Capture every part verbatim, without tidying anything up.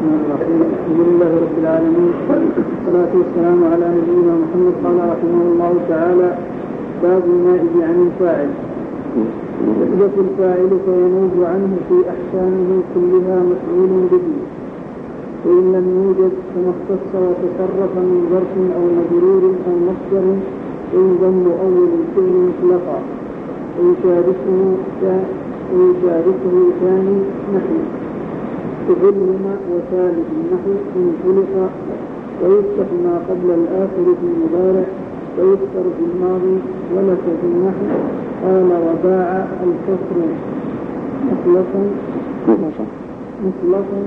الرحمن الرحيم. الحمد لله رب العالمين، والصلاة والسلام على نبينا محمد. قال رحمه الله تعالى: باب النائب عن الفاعل. يحدث الفاعل فينوب عنه في أحكامه كلها مفعول به، وإن لم يوجد فما اختص وتصرف من ظرف أو مجرور أو مصدر ينضم أول الفعل مطلقا، ويشاركه ويشاركه ثاني نحو تظلم وثالث النحو إن خلق، ويفتح ما قبل الآخر في المضارع، ويكسر في الماضي، ولك في النحو. قال: وباع الكسر مطلقا مطلقا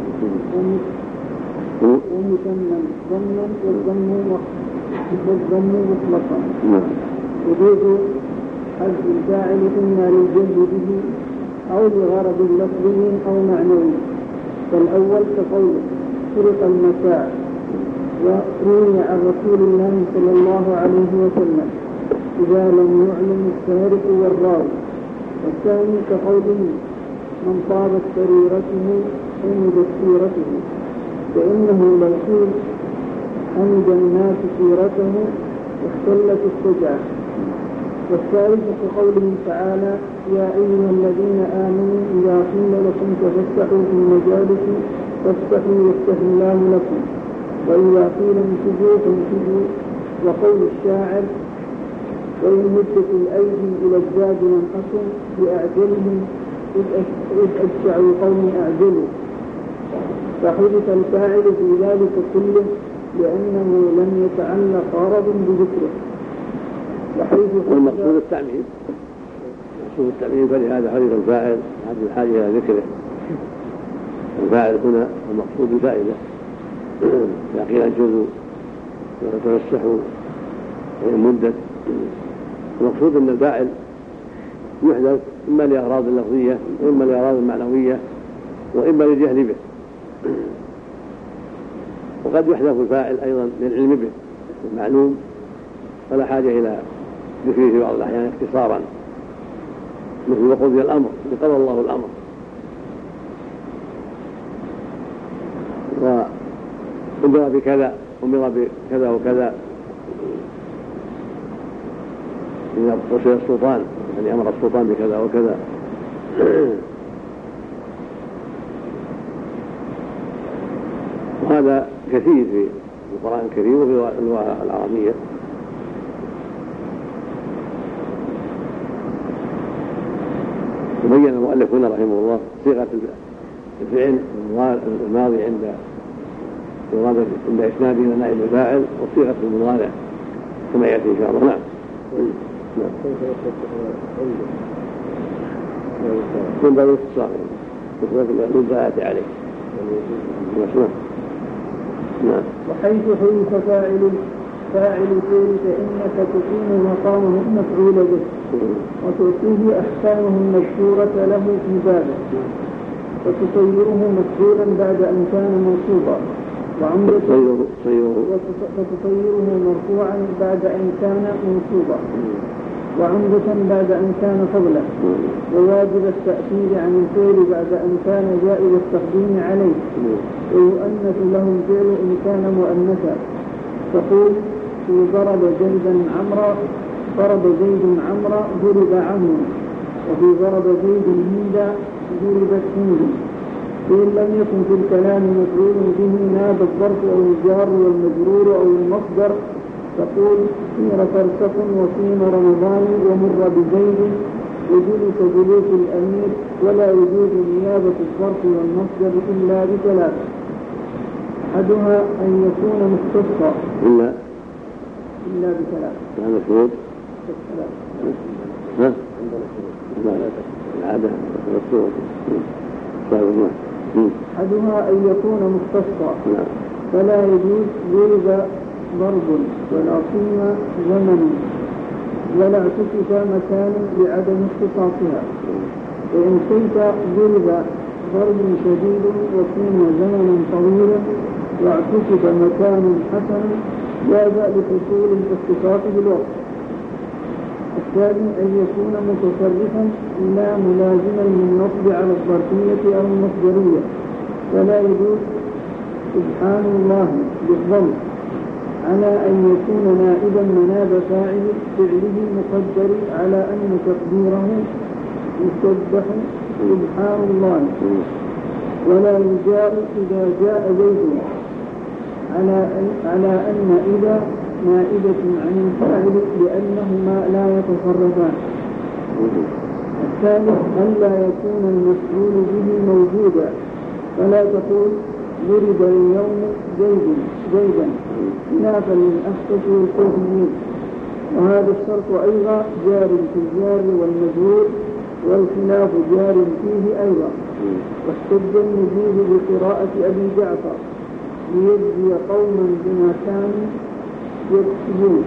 ومثنى ضمنا والضم والضم مطلقا. يجوز حذف الفاعل إما للجهل به أو لغرض لفظي أو معنوي. فالأول كقوله: سرق المتاع، وروي عن رسول الله صلى الله عليه وسلم: إذا لم يعلم السارق والراوي. والثاني كقوله: من طابت سريرته حمدت سيرته، فإنه لو قيل حمد الناس سيرته اختلت الشجاعة. والثالث كقوله تعالى: يا أيها الذين آمنوا إذا قيل لكم تفسحوا في المجالس فافسحوا يفتح الله لكم، وإذا قيل انشزوا فانشزوا. وقول الشاعر: وإن مدت الأيدي إلى الزاد لم أكن بأعجلهم إذ أجشع قوم أعجلوا. فحدث الفاعل في ذلك كله لأنه لم يتعلق غرض بذكره. والمقصود التعميم، مقصود التعميم، فلهذا حدث الفاعل هذه الحاجة إلى ذكره. الفاعل هنا المقصود الفائدة، إذا قيل انشزوا وتفسحوا وإن مدت. المقصود أن الفاعل يحدث إما لأغراض لفظية وإما لأغراض معنوية وإما للجهل به، وقد يحذف الفاعل أيضا للعلم به المعلوم، فلا حاجة إلى ذكره في بعض الأحيان اختصارا، مثل وقضي الأمر قضى الله الأمر. وأمر بكذا أمر بكذا وكذا إذا رسل السلطان يعني أمر السلطان بكذا وكذا. وهذا كثير في القرآن الكريم وفي اللغة العربية. وبين المؤلف هنا رحمه الله صيغة الفعل الماضي عند عند إسناده إلى نائب الفاعل، وصيغة المضارع كما يأتي إن شاء الله. نعم. نعم. من باب الاختصار للدلالة عليه. نعم. وحيث حذف فاعل فاعل الفعل فإنك تقيم مقامه المفعول به، وتؤتيه أحكامه المذكورة له في بابه، وتصيره مفعولا بعد أن كان منصوبا، وتصيره مرفوعا بعد أن كان منصوبا، وعمدة بعد أن كان فضلا، وواجب التأثير عن الفعل بعد أن كان جائز التقديم عليه، ويؤنث له الفعل إن كان مؤنثا. تقول: في ضرب زيدا عمرا، ضرب زيد عمرا ضرب عمرو، وفي ضرب زيد هندا ضربت هند. فإن لم يكن في الكلام مفعول به ناب الظرف أو الجار والمجرور أو المصدر. تقول: سير فرسخ وصيم رمضان ومر بزيد وجلس جلوس الأمير. ولا يجوز نيابة الظرف والمصدر إلا بثلاث: أحدها أن يكون مختصا إلا إلا بثلاث. هذا شروط الثلاث. ها؟ العادة والصورة. أحدها أن يكون مختصا، فلا يجوز ضرب ضرب ولا صيم زمن ولا اعتكف مكان لعدم اختصاصها. وإن شئت ضرب ضرب شديد وصيم زمنا طويلا واعتكف مكان حسن جاز لحصول الاختصاص بالوقت. الثاني أن يكون متصرفا لا ملازما للنصب على الظرفية أو المصدرية، ولا يجوز سبحان الله بالضم على أن يكون نائبا مناب فاعل فعله مقدر على أن تقديره يسبح سبحان الله، ولا يجاء إذا جاء زيد على على أن إذا نائبة عن الفاعل لأنهما لا يتصرفان. الثالث ألا يكون المفعول به موجودا، فلا تقول ضرب اليوم زيد زيدا خلافا للأخفش والكوفيين، وهذا الشرط أيضا جار في الجار والمجرور، والخلاف جار فيه أيضا. واحتج المجيب بقراءة أبي جعفر ليجزي قوما بما كانوا يكسبون،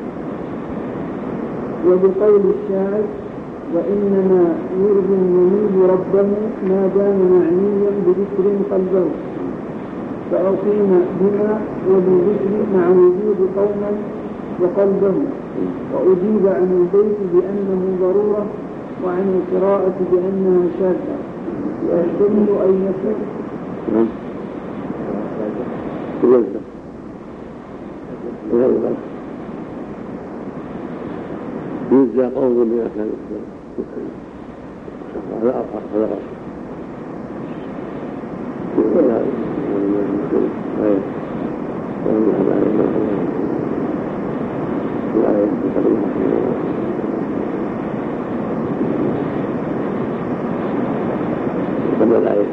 وبقول الشاعر وإنما يرضي المنيب ربه ما دام معنيا بذكر قلبه، فأقيم بما وبالذكر مع وجود قوما وقلبه. وأجيب عن البيت بأنه ضرورة، وعن القراءة بأنها شاذة، ويحتمل أن يكون يجزى قوم بما كانوا هذا أرقى هذا أرقى قبل الآية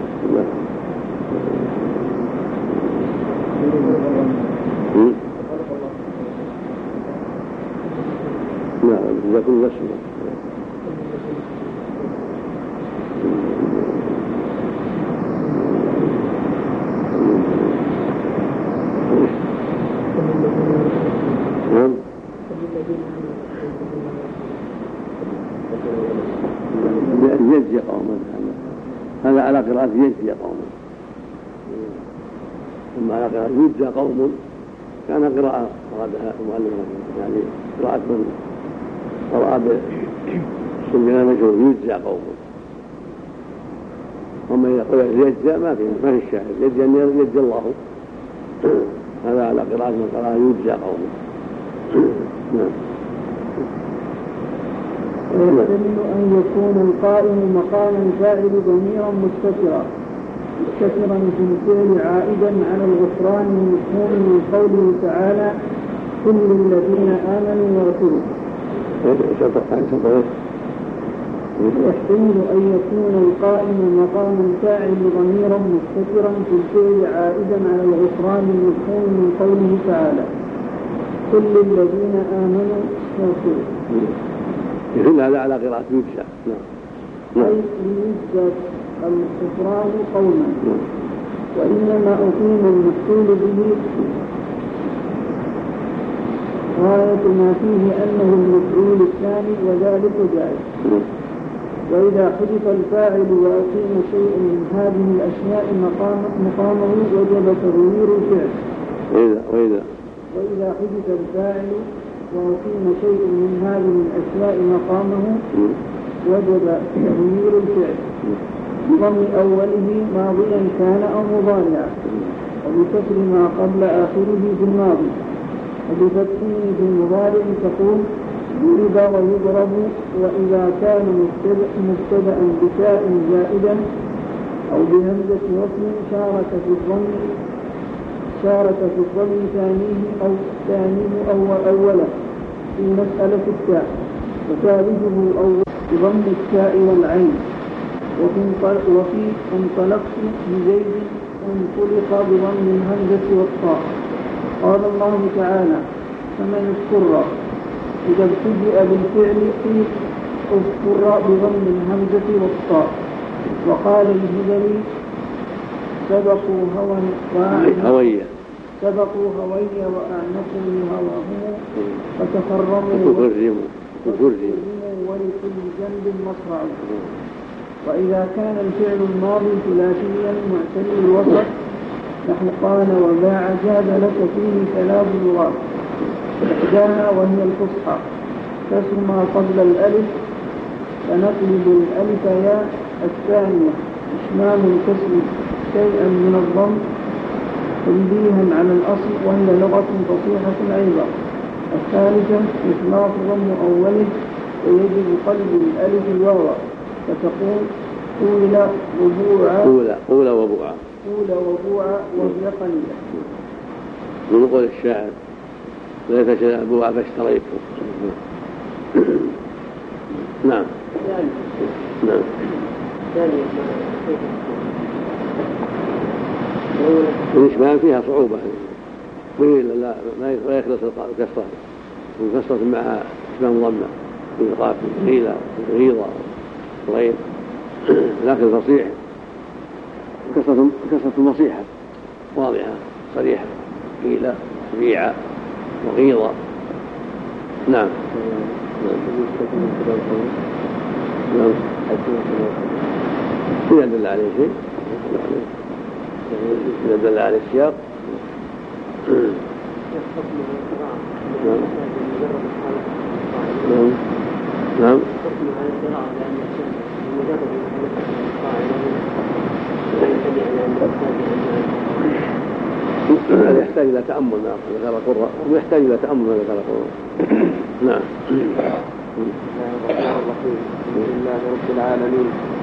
نعم إذا كل نسمة نعم يجزي قوما، هذا على قراءة يجزي قوما، ثم على قراءة يجزى قوم كان قراءة أرادها المؤلف يعني قراءة من قرأ بالسنة مجهول يجزى قوم. ومن يقول يجزى ما في ما في الشاهد يجزى أن يجزى الله، هذا على قراءة من قراءة يجزى قوم. نعم. ويحتمل أن يكون القائم مقام الفاعل ضميرا مستترا مستترا في الفعل عائدا على الغفران المفهوم من قوله تعالى كل الذين آمنوا يغفروا. ويحتمل أن يكون القائم مقام الفاعل ضميرا مستترا في الفعل عائدا على الغفران المفهوم من قوله تعالى كل الذين آمنوا يغفروا. يقول هذا على قراءة يجزى. نعم. أي يجزى الغفران قوما، وإنما أقيم المفعول به غاية ما فيه أنه المفعول الثاني وذلك جائز. وإذا حذف الفاعل وأقيم شيء من هذه الأشياء مقام مقامه وجب تغيير الفعل. وإذا وإذا وإذا حذف الفاعل وأقيم شيء من هذه الأشياء مقامه وجب تغيير الفعل بضم أوله ماضيا كان أو مضارعا، وبكسر ما قبل آخره في الماضي، وبفتحه في المضارع تقول ضرب ويضرب. وإذا كان مبتدأ بتاء زائدا أو بهمزة وصل شارك في الضم شارك في الضم ثانيه أو ثانيه أو أوله في مسألة التاء، وثالثه أول بضم التاء والعين. وفي انطلقت بزيد انطلق بضم الهمزة والطاء. قال الله تعالى فمن اضطر إذا ابتدأ بالفعل قيل اضطر بضم الهمزة والطاء. وقال الهذلي سبقوا هوى هوية سبقوا هوية وأعنقوا هواهم فتفرموا وتفرموا ولكل جنب مصرع. وإذا كان الفعل الماضي ثلاثيا معتل الوسط نحو قال وباع جاد لك فيه ثلاث لغات، إحداها وهي الفصحى كسر ما قبل الألف فنقلب الألف ياء. الثانية إشمام الكسر شيئا من الضم تنبيها على الأصل وهي لغة فصيحة أيضا. الثالثة إثبات ضم أوله ويجب قلب الألف الواو فتقول قول وبوعا قول قول وبوعا قول وبوعا وهي قليلة. من قول الشاعر ليت بوعا فاشتريته. نعم نعم. الإشمام فيها صعوبة قيل لا ما يخلص الكسرة والكسرة معها إشمام ضمة بالقاف قيل غيظة غير، لكن الفصيح كسرة كسرة مصيحة واضحة صريحة قيل بيع وغيظة. نعم نعم. إذا دل عليه شيء إذا دل عليه السياق. نعم نعم نعم. هذا يحتاج إلى تأمل ما ذكر القراء ويحتاج إلى تأمل ما ذكر القراء. نعم. بسم الله الرحمن الرحيم. الحمد لله رب العالمين